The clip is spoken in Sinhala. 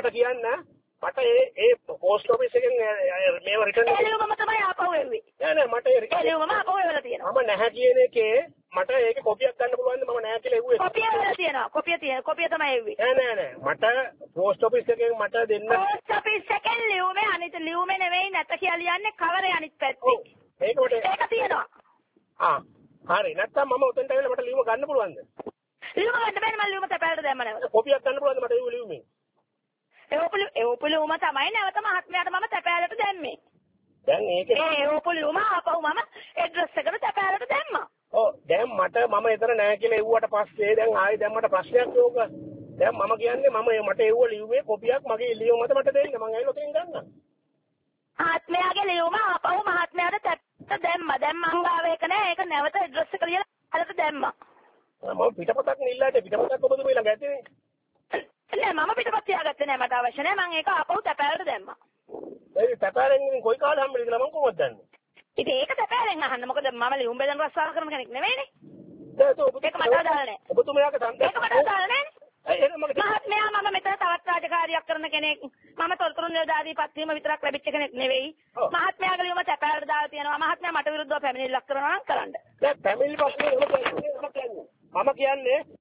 මට කියන්න මට ඒ පෝස්ට් ඔෆිස් එකෙන් මේව රිටර්න් ඒ ලියුමම තමයි ආපහු එව්වේ. නෑ මට ඒ ලියුමම ආපහු එවලා තියෙනවා. මම නැහැ කියන එකේ මට ඒකේ කොපියක් ගන්න පුළුවන්ද මම නැහැ කියලා එව්වේ. කොපිය එවලා තියෙනවා. කොපිය තමයි එව්වේ. නෑ මට පෝස්ට් ඔෆිස් එකෙන් මට දෙන්න පෝස්ට් ඔෆිස් එකෙන් ලියුමේ අනිත් ලියුමේ නෙවෙයි නැත කියලා ලියන්නේ කවරේ අනිත් පැත්තේ. ඒක තියෙනවා. හරි නැත්තම් මම උතෙන්ට ඇවිල්ලා මට ලියුම ගන්න පුළුවන්ද? ලියුම ගන්න බෑනේ මම ලියුම තැපෑලට දැම්ම නැවත. කොපියක් ගන්න පුළුවන්ද මට ඒ ලියුමේ? ඒ උපලියුම තමයි නැවත මහත්මයාට මම තැපෑලට දැම්මේ. දැන් ඒකේ ඒ උපලියුම ආපහු මම ඇඩ්‍රස් එකට තැපෑලට දැම්මා. ඔව් දැන් මම එතන නැහැ කියලා එව්වට පස්සේ දැන් ආයෙ දැන් මට ප්‍රශ්නයක් යෝග. දැන් මම කියන්නේ මට එව්ව ලියුමේ කොපියක් මගේ ලියුම මත මට දෙන්න මම ඇවිල්ලා ඔතෙන් ගන්නම්. මහත්මයාගේ ලියුම ආපහු මහත්මයාට තැපෑලට දැම්මා. දැන් මං ගාව එක නෑ ඒක නැවත ඇඩ්‍රස් එක ලියලා අරට දැම්මා. මම පිටපතක් නෙල්ලාට පිටපතක් ඔබතුමී ළඟ ඇත්තේ. නෑ මම පිටපත් තියාගත්තේ නෑ මට අවශ්‍ය නෑ මම ඒක ආපහු තැපෑලට දැම්මා. ඒ තැපෑලෙන් කොයි කාලෙ හම්බෙන්නේ කියලා මම කොහොමද දන්නේ? ඉතින් ඒක තැපෑලෙන් අහන්න මොකද මම ලියුම් බෙදන රස්සාව කරන කෙනෙක් නෙවෙයිනේ. ඒක මට අදාළ නෑ. ඔබතුමියගේ සංකල්ප ඒක මට අදාළ නෑනේ. මහත්මයා මම මෙතන තවත් රාජකාරියක් කරන කෙනෙක්. මම තොරතුරු නිලධාරී පත්වීම විතරක් ලැබිච්ච කෙනෙක් නෙවෙයි. මහත්මයාගේ ලියුම තැපෑලට දාලා තියෙනවා. මහත්මයා මට විරුද්ධව පැමිණිල්ලක් කරනවා නම් කරන්න. දැන් පැමිණිලි පස්සේ මම කියන්නේ